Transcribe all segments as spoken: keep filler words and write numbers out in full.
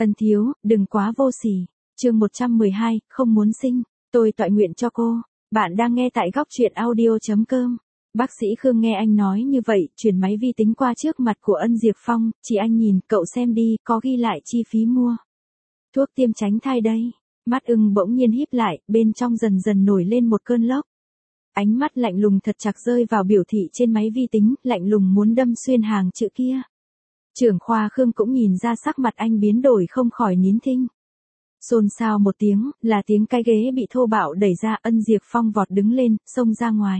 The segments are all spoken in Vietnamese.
Ân thiếu, đừng quá vô sỉ. Chương một trăm mười hai, không muốn sinh, tôi toại nguyện cho cô. Bạn đang nghe tại góc truyện audio chấm com. Bác sĩ Khương nghe anh nói như vậy, chuyển máy vi tính qua trước mặt của Ân Diệp Phong, "Chị anh nhìn, cậu xem đi, có ghi lại chi phí mua thuốc tiêm tránh thai đây." Mắt Ưng bỗng nhiên híp lại, bên trong dần dần nổi lên một cơn lốc. Ánh mắt lạnh lùng thật chặt rơi vào biểu thị trên máy vi tính, lạnh lùng muốn đâm xuyên hàng chữ kia. Trưởng khoa Khương cũng nhìn ra sắc mặt anh biến đổi không khỏi nín thinh. Xôn xao một tiếng, là tiếng cái ghế bị thô bạo đẩy ra. Ân Diệp Phong vọt đứng lên, xông ra ngoài.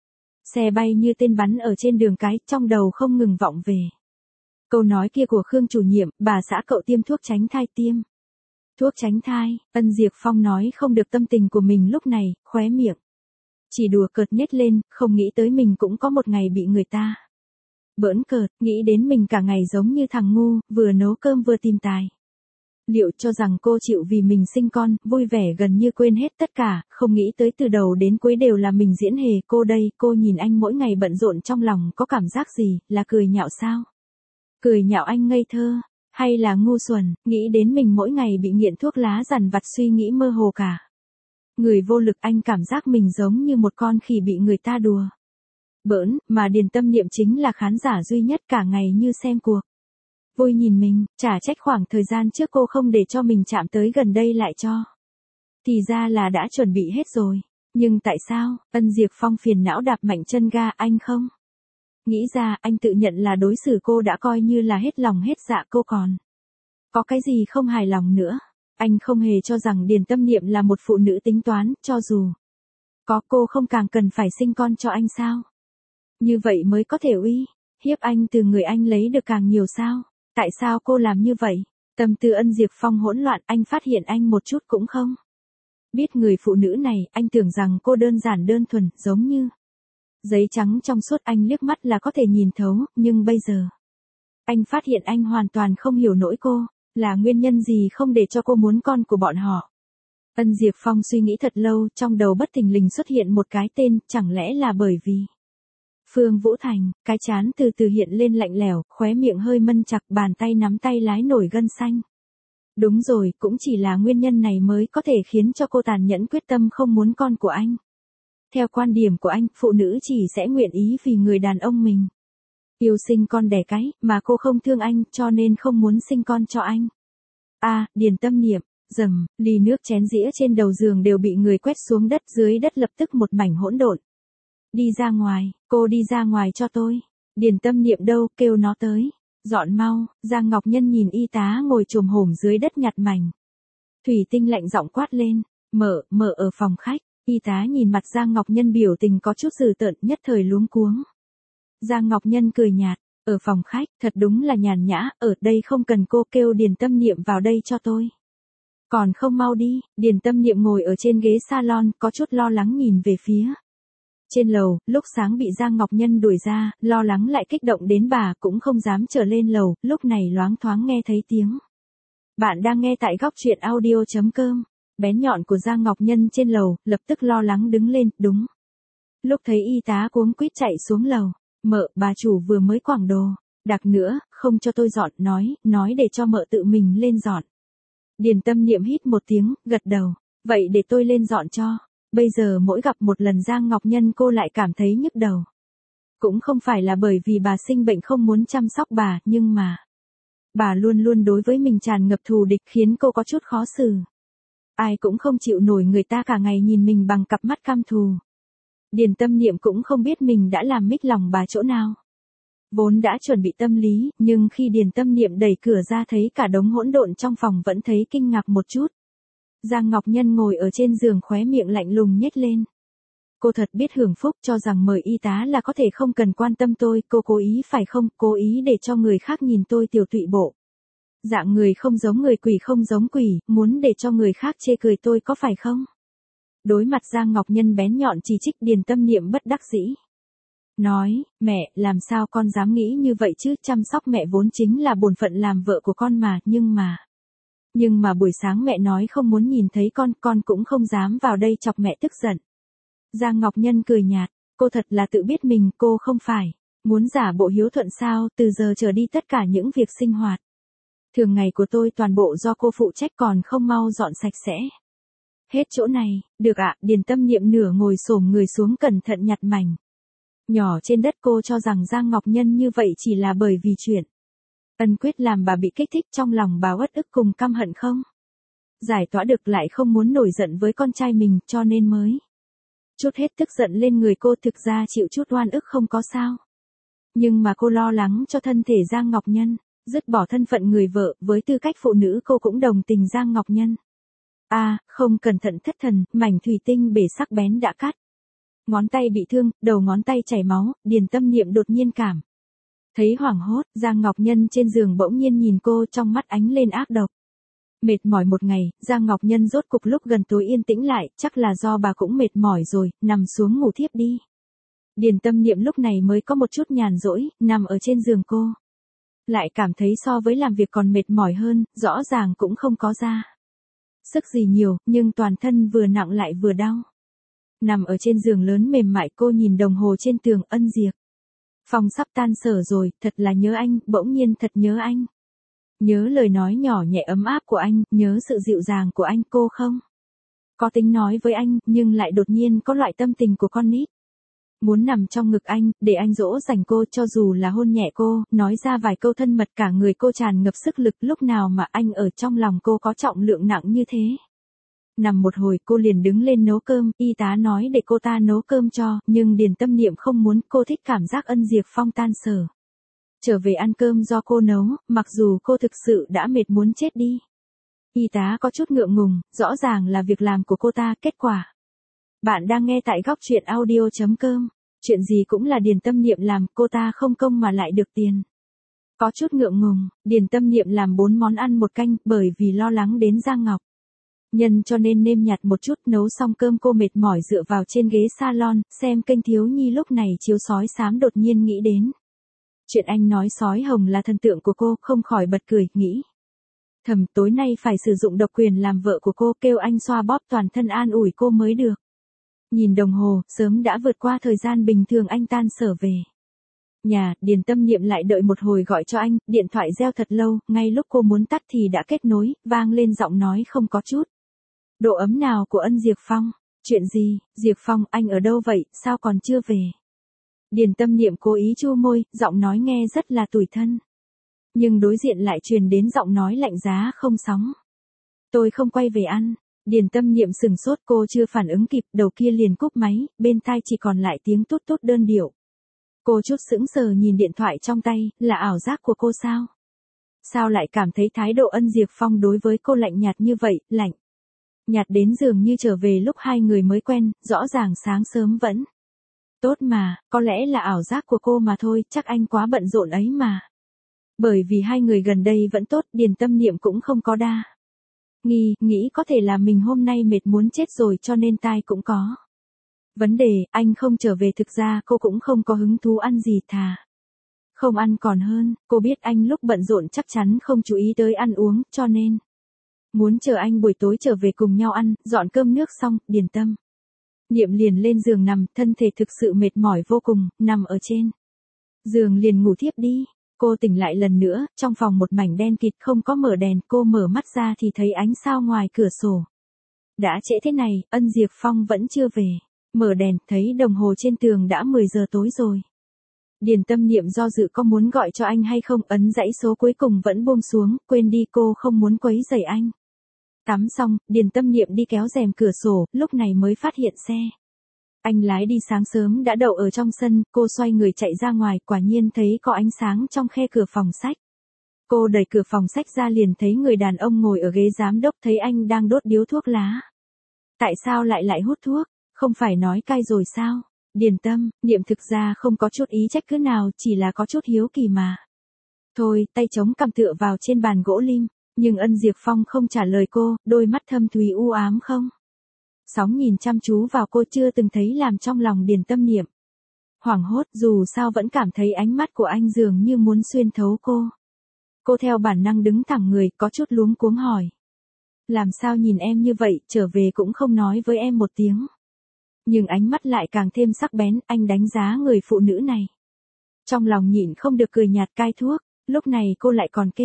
Xe bay như tên bắn ở trên đường cái, trong đầu không ngừng vọng về câu nói kia của Khương chủ nhiệm, "Bà xã cậu tiêm thuốc tránh thai." Tiêm thuốc tránh thai? Ân Diệp Phong nói không được tâm tình của mình lúc này, khóe miệng chỉ đùa cợt nhếch lên, không nghĩ tới mình cũng có một ngày bị người ta bỡn cợt, nghĩ đến mình cả ngày giống như thằng ngu, vừa nấu cơm vừa tìm tài liệu, cho rằng cô chịu vì mình sinh con, vui vẻ gần như quên hết tất cả, không nghĩ tới từ đầu đến cuối đều là mình diễn hề. Cô đây, cô nhìn anh mỗi ngày bận rộn trong lòng có cảm giác gì, là cười nhạo sao? Cười nhạo anh ngây thơ, hay là ngu xuẩn, nghĩ đến mình mỗi ngày bị nghiện thuốc lá dằn vặt suy nghĩ mơ hồ cả. Người vô lực, anh cảm giác mình giống như một con khỉ bị người ta đùa bỡn, mà Điền Tâm Niệm chính là khán giả duy nhất cả ngày như xem cuộc vui nhìn mình, chả trách khoảng thời gian trước cô không để cho mình chạm tới gần đây lại cho. Thì ra là đã chuẩn bị hết rồi. Nhưng tại sao? Ân Diệp Phong phiền não đạp mạnh chân ga. Anh không nghĩ ra, anh tự nhận là đối xử cô đã coi như là hết lòng hết dạ, cô còn có cái gì không hài lòng nữa. Anh không hề cho rằng Điền Tâm Niệm là một phụ nữ tính toán, cho dù có cô không càng cần phải sinh con cho anh sao? Như vậy mới có thể uy hiếp anh, từ người anh lấy được càng nhiều sao? Tại sao cô làm như vậy? Tâm tư Ân Diệp Phong hỗn loạn, anh phát hiện anh một chút cũng không biết người phụ nữ này, anh tưởng rằng cô đơn giản đơn thuần, giống như giấy trắng trong suốt, anh liếc mắt là có thể nhìn thấu, nhưng bây giờ anh phát hiện anh hoàn toàn không hiểu nổi cô, là nguyên nhân gì không để cho cô muốn con của bọn họ. Ân Diệp Phong suy nghĩ thật lâu, trong đầu bất thình lình xuất hiện một cái tên, chẳng lẽ là bởi vì Phương Vũ Thành? Cái chán từ từ hiện lên lạnh lẽo, khóe miệng hơi mân chặt, bàn tay nắm tay lái nổi gân xanh. Đúng rồi, cũng chỉ là nguyên nhân này mới có thể khiến cho cô tàn nhẫn quyết tâm không muốn con của anh. Theo quan điểm của anh, phụ nữ chỉ sẽ nguyện ý vì người đàn ông mình yêu sinh con đẻ cái, mà cô không thương anh, cho nên không muốn sinh con cho anh. À, Điền Tâm Niệm, rầm, ly nước chén dĩa trên đầu giường đều bị người quét xuống đất, dưới đất lập tức một mảnh hỗn độn. Đi ra ngoài, cô đi ra ngoài cho tôi. Điền Tâm Niệm đâu, kêu nó tới. Dọn mau. Giang Ngọc Nhân nhìn y tá ngồi chồm hổm dưới đất nhặt mảnh thủy tinh, lạnh giọng quát lên. Mở, mở ở phòng khách. Y tá nhìn mặt Giang Ngọc Nhân biểu tình có chút dữ tợn, nhất thời luống cuống. Giang Ngọc Nhân cười nhạt. Ở phòng khách, thật đúng là nhàn nhã, ở đây không cần cô, kêu Điền Tâm Niệm vào đây cho tôi. Còn không mau đi. Điền Tâm Niệm ngồi ở trên ghế salon, có chút lo lắng nhìn về phía trên lầu. Lúc sáng bị Giang Ngọc Nhân đuổi ra, lo lắng lại kích động đến bà cũng không dám trở lên lầu, lúc này loáng thoáng nghe thấy tiếng. Bạn đang nghe tại góc truyện audio chấm com. Bén nhọn của Giang Ngọc Nhân trên lầu, lập tức lo lắng đứng lên, đúng. Lúc thấy y tá cuống quýt chạy xuống lầu. Mợ, bà chủ vừa mới quảng đồ đặc nữa, không cho tôi dọn, nói, nói để cho mợ tự mình lên dọn. Điền Tâm Niệm hít một tiếng, gật đầu. Vậy để tôi lên dọn cho. Bây giờ mỗi gặp một lần Giang Ngọc Nhân cô lại cảm thấy nhức đầu. Cũng không phải là bởi vì bà sinh bệnh không muốn chăm sóc bà, nhưng mà bà luôn luôn đối với mình tràn ngập thù địch, khiến cô có chút khó xử. Ai cũng không chịu nổi người ta cả ngày nhìn mình bằng cặp mắt căm thù. Điền Tâm Niệm cũng không biết mình đã làm mích lòng bà chỗ nào. Vốn đã chuẩn bị tâm lý, nhưng khi Điền Tâm Niệm đẩy cửa ra thấy cả đống hỗn độn trong phòng vẫn thấy kinh ngạc một chút. Giang Ngọc Nhân ngồi ở trên giường, khóe miệng lạnh lùng nhếch lên. Cô thật biết hưởng phúc, cho rằng mời y tá là có thể không cần quan tâm tôi, cô cố ý phải không, cố ý để cho người khác nhìn tôi tiểu tụy bộ. Dạng người không giống người, quỷ không giống quỷ, muốn để cho người khác chê cười tôi có phải không? Đối mặt Giang Ngọc Nhân bén nhọn chỉ trích, Điền Tâm Niệm bất đắc dĩ nói, mẹ, làm sao con dám nghĩ như vậy chứ, chăm sóc mẹ vốn chính là bổn phận làm vợ của con mà, nhưng mà... Nhưng mà buổi sáng mẹ nói không muốn nhìn thấy con, con cũng không dám vào đây chọc mẹ tức giận. Giang Ngọc Nhân cười nhạt, cô thật là tự biết mình, cô không phải muốn giả bộ hiếu thuận sao, từ giờ trở đi tất cả những việc sinh hoạt Thường ngày của tôi toàn bộ do cô phụ trách còn không mau dọn sạch sẽ. Hết chỗ này, được ạ, Điền Tâm Niệm nửa ngồi xổm người xuống cẩn thận nhặt mảnh nhỏ trên đất. Cô cho rằng Giang Ngọc Nhân như vậy chỉ là bởi vì chuyện Ân Quyết làm bà bị kích thích, trong lòng bà uất ức cùng căm hận không giải tỏa được, lại không muốn nổi giận với con trai mình, cho nên mới chút hết tức giận lên người cô. Thực ra chịu chút oan ức không có sao, nhưng mà cô lo lắng cho thân thể Giang Ngọc Nhân. Dứt bỏ thân phận người vợ, với tư cách phụ nữ cô cũng đồng tình Giang Ngọc Nhân. A, à, không cẩn thận thất thần, mảnh thủy tinh bể sắc bén đã cắt ngón tay bị thương, đầu ngón tay chảy máu. Điền Tâm Niệm đột nhiên cảm thấy hoảng hốt. Giang Ngọc Nhân trên giường bỗng nhiên nhìn cô, trong mắt ánh lên ác độc. Mệt mỏi một ngày, Giang Ngọc Nhân rốt cục lúc gần tối yên tĩnh lại, chắc là do bà cũng mệt mỏi rồi, nằm xuống ngủ thiếp đi. Điền Tâm Niệm lúc này mới có một chút nhàn rỗi, nằm ở trên giường cô. Lại cảm thấy so với làm việc còn mệt mỏi hơn, rõ ràng cũng không có ra sức gì nhiều, nhưng toàn thân vừa nặng lại vừa đau. Nằm ở trên giường lớn mềm mại, cô nhìn đồng hồ trên tường. Ân Diệp Phong sắp tan sở rồi, thật là nhớ anh, bỗng nhiên thật nhớ anh. Nhớ lời nói nhỏ nhẹ ấm áp của anh, nhớ sự dịu dàng của anh. Cô không có tính nói với anh, nhưng lại đột nhiên có loại tâm tình của con nít. Muốn nằm trong ngực anh, để anh dỗ dành cô, cho dù là hôn nhẹ cô, nói ra vài câu thân mật. Cả người cô tràn ngập sức lực, lúc nào mà anh ở trong lòng cô có trọng lượng nặng như thế. Nằm một hồi cô liền đứng lên nấu cơm, y tá nói để cô ta nấu cơm cho, nhưng Điền Tâm Niệm không muốn, cô thích cảm giác Ân Diệp Phong tan sở trở về ăn cơm do cô nấu, mặc dù cô thực sự đã mệt muốn chết đi. Y tá có chút ngượng ngùng, rõ ràng là việc làm của cô ta. Kết quả bạn đang nghe tại góc truyện audio chấm com. Chuyện gì cũng là Điền Tâm Niệm làm, cô ta không công mà lại được tiền. Có chút ngượng ngùng, Điền Tâm Niệm làm bốn món ăn một canh, bởi vì lo lắng đến Giang Ngọc Nhân cho nên nêm nhạt một chút. Nấu xong cơm cô mệt mỏi dựa vào trên ghế salon, xem kênh thiếu nhi. Lúc này chiếu sói xám đột nhiên nghĩ đến chuyện anh nói sói hồng là thần tượng của cô, không khỏi bật cười, nghĩ thầm tối nay phải sử dụng độc quyền làm vợ của cô, kêu anh xoa bóp toàn thân an ủi cô mới được. Nhìn đồng hồ, sớm đã vượt qua thời gian bình thường anh tan sở về nhà. Điền Tâm Niệm lại đợi một hồi gọi cho anh, điện thoại reo thật lâu, ngay lúc cô muốn tắt thì đã kết nối, vang lên giọng nói không có chút độ ấm nào của Ân Diệp Phong. Chuyện gì, Diệp Phong, anh ở đâu vậy, sao còn chưa về? Điền Tâm Niệm cố ý chu môi, giọng nói nghe rất là tủi thân. Nhưng đối diện lại truyền đến giọng nói lạnh giá không sóng. Tôi không quay về ăn. Điền Tâm Niệm sừng sốt, cô chưa phản ứng kịp, đầu kia liền cúp máy, bên tai chỉ còn lại tiếng tút tút đơn điệu. Cô chút sững sờ nhìn điện thoại trong tay, là ảo giác của cô sao? Sao lại cảm thấy thái độ Ân Diệp Phong đối với cô lạnh nhạt như vậy, lạnh nhạt đến dường như trở về lúc hai người mới quen, rõ ràng sáng sớm vẫn tốt mà, có lẽ là ảo giác của cô mà thôi, chắc anh quá bận rộn ấy mà. Bởi vì hai người gần đây vẫn tốt, Điền Tâm Niệm cũng không có đa nghi, nghĩ có thể là mình hôm nay mệt muốn chết rồi cho nên tai cũng có vấn đề. Anh không trở về, thực ra cô cũng không có hứng thú ăn gì, thà không ăn còn hơn. Cô biết anh lúc bận rộn chắc chắn không chú ý tới ăn uống, cho nên muốn chờ anh buổi tối trở về cùng nhau ăn. Dọn cơm nước xong, Điền Tâm Niệm liền lên giường nằm, thân thể thực sự mệt mỏi vô cùng, nằm ở trên giường liền ngủ thiếp đi. Cô tỉnh lại lần nữa, trong phòng một mảnh đen kịt, không có mở đèn. Cô mở mắt ra thì thấy ánh sao ngoài cửa sổ. Đã trễ thế này, Ân Diệp Phong vẫn chưa về. Mở đèn, thấy đồng hồ trên tường đã mười giờ tối rồi. Điền Tâm Niệm do dự có muốn gọi cho anh hay không, ấn dãy số cuối cùng vẫn buông xuống, quên đi, cô không muốn quấy rầy anh. Tắm xong, Điền Tâm Niệm đi kéo rèm cửa sổ, lúc này mới phát hiện xe anh lái đi sáng sớm đã đậu ở trong sân. Cô xoay người chạy ra ngoài, quả nhiên thấy có ánh sáng trong khe cửa phòng sách. Cô đẩy cửa phòng sách ra liền thấy người đàn ông ngồi ở ghế giám đốc, thấy anh đang đốt điếu thuốc lá. Tại sao lại lại hút thuốc? Không phải nói cai rồi sao? Điền Tâm Niệm thực ra không có chút ý trách cứ nào, chỉ là có chút hiếu kỳ mà thôi. Tay chống cằm tựa vào trên bàn gỗ lim, nhưng Ân Diệp Phong không trả lời cô, đôi mắt thâm thúy u ám không sóng nhìn chăm chú vào cô, chưa từng thấy làm trong lòng Điền Tâm Niệm hoảng hốt, dù sao vẫn cảm thấy ánh mắt của anh dường như muốn xuyên thấu cô. Cô theo bản năng đứng thẳng người, có chút luống cuống hỏi. Làm sao nhìn em như vậy, trở về cũng không nói với em một tiếng. Nhưng ánh mắt lại càng thêm sắc bén, anh đánh giá người phụ nữ này. Trong lòng nhịn không được cười nhạt, cai thuốc, lúc này cô lại còn kêu.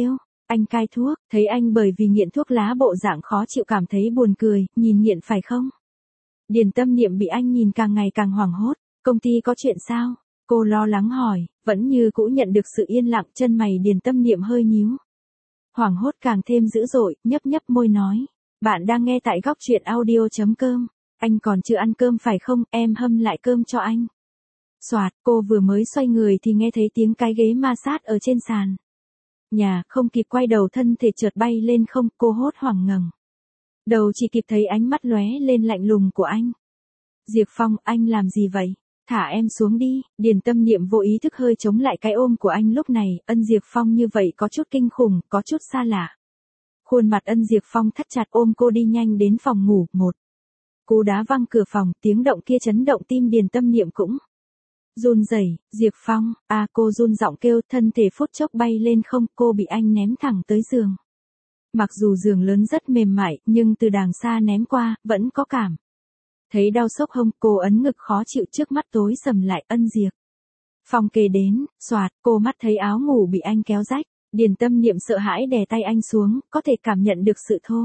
Anh cai thuốc, thấy anh bởi vì nghiện thuốc lá bộ dạng khó chịu cảm thấy buồn cười, nhìn nghiện phải không? Điền Tâm Niệm bị anh nhìn càng ngày càng hoảng hốt, công ty có chuyện sao? Cô lo lắng hỏi, vẫn như cũ nhận được sự yên lặng, chân mày Điền Tâm Niệm hơi nhíu. Hoảng hốt càng thêm dữ dội, nhấp nhấp môi nói, bạn đang nghe tại góc truyện audio.com, anh còn chưa ăn cơm phải không, em hâm lại cơm cho anh. Soạt, cô vừa mới xoay người thì nghe thấy tiếng cái ghế ma sát ở trên sàn. Nhà, không kịp quay đầu thân thể chợt bay lên không, cô hốt hoảng ngẩng. Đầu chỉ kịp thấy ánh mắt lóe lên lạnh lùng của anh. Diệp Phong, anh làm gì vậy? Thả em xuống đi, Điền Tâm Niệm vô ý thức hơi chống lại cái ôm của anh lúc này, ân Diệp Phong như vậy có chút kinh khủng, có chút xa lạ. Khuôn mặt ân Diệp Phong thắt chặt ôm cô đi nhanh đến phòng ngủ, một. Cú đá văng cửa phòng, tiếng động kia chấn động tim Điền Tâm Niệm cũng. Run rẩy, Diệp Phong, à cô run giọng kêu, thân thể phút chốc bay lên không, cô bị anh ném thẳng tới giường. Mặc dù giường lớn rất mềm mại, nhưng từ đàng xa ném qua, vẫn có cảm. Thấy đau sốc hông, cô ấn ngực khó chịu, trước mắt tối sầm lại, ân Diệp Phong kề đến, soạt, cô mắt thấy áo ngủ bị anh kéo rách, Điền Tâm Niệm sợ hãi đè tay anh xuống, có thể cảm nhận được sự thô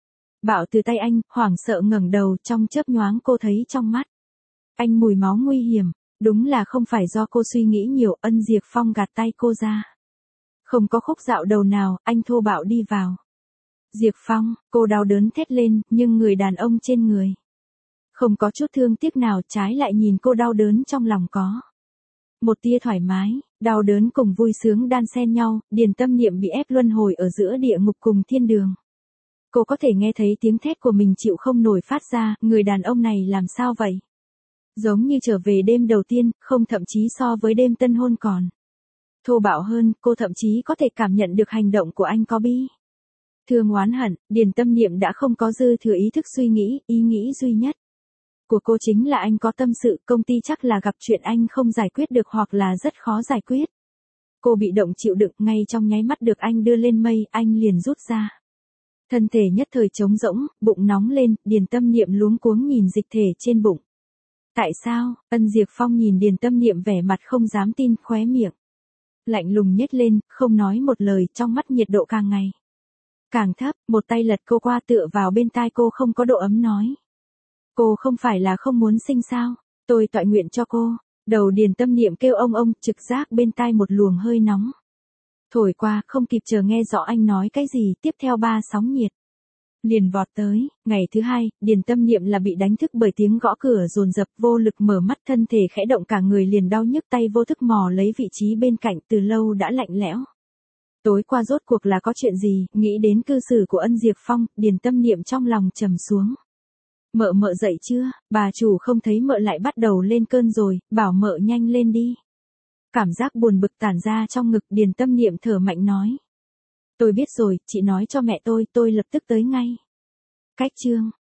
bạo từ tay anh, hoảng sợ ngẩng đầu, trong chớp nhoáng cô thấy trong mắt anh mùi máu nguy hiểm, đúng là không phải do cô suy nghĩ nhiều, ân Diệp Phong gạt tay cô ra. Không có khúc dạo đầu nào, anh thô bạo đi vào. Diệp Phong, cô đau đớn thét lên, nhưng người đàn ông trên người không có chút thương tiếc nào, trái lại nhìn cô đau đớn trong lòng có một tia thoải mái, đau đớn cùng vui sướng đan xen nhau, Điền Tâm Niệm bị ép luân hồi ở giữa địa ngục cùng thiên đường. Cô có thể nghe thấy tiếng thét của mình chịu không nổi phát ra, người đàn ông này làm sao vậy? Giống như trở về đêm đầu tiên, không, thậm chí so với đêm tân hôn còn thô bạo hơn, cô thậm chí có thể cảm nhận được hành động của anh có bi thương oán hận, Điền Tâm Niệm đã không có dư thừa ý thức suy nghĩ, ý nghĩ duy nhất của cô chính là anh có tâm sự, công ty chắc là gặp chuyện anh không giải quyết được hoặc là rất khó giải quyết. Cô bị động chịu đựng, ngay trong nháy mắt được anh đưa lên mây, anh liền rút ra. Thân thể nhất thời trống rỗng, bụng nóng lên, Điền Tâm Niệm luống cuống nhìn dịch thể trên bụng. Tại sao? Ân Diệp Phong nhìn Điền Tâm Niệm vẻ mặt không dám tin, khóe miệng lạnh lùng nhếch lên, không nói một lời, trong mắt nhiệt độ càng ngày càng thấp, một tay lật cô qua tựa vào bên tai cô, không có độ ấm nói. Cô không phải là không muốn sinh sao? Tôi tọa nguyện cho cô. Đầu Điền Tâm Niệm kêu ông ông, trực giác bên tai một luồng hơi nóng thổi qua, không kịp chờ nghe rõ anh nói cái gì, tiếp theo ba sóng nhiệt liền vọt tới. Ngày thứ hai, Điền Tâm Niệm là bị đánh thức bởi tiếng gõ cửa dồn dập, vô lực mở mắt, thân thể khẽ động, cả người liền đau nhức, tay vô thức mò lấy vị trí bên cạnh từ lâu đã lạnh lẽo. Tối qua rốt cuộc là có chuyện gì? Nghĩ đến cư xử của ân Diệp Phong, Điền Tâm Niệm trong lòng trầm xuống. Mợ mợ dậy chưa? Bà chủ không thấy mợ lại bắt đầu lên cơn rồi, bảo mợ nhanh lên đi. Cảm giác buồn bực tản ra trong ngực, Điền Tâm Niệm thở mạnh nói. Tôi biết rồi, chị nói cho mẹ tôi, tôi lập tức tới ngay. Cách chương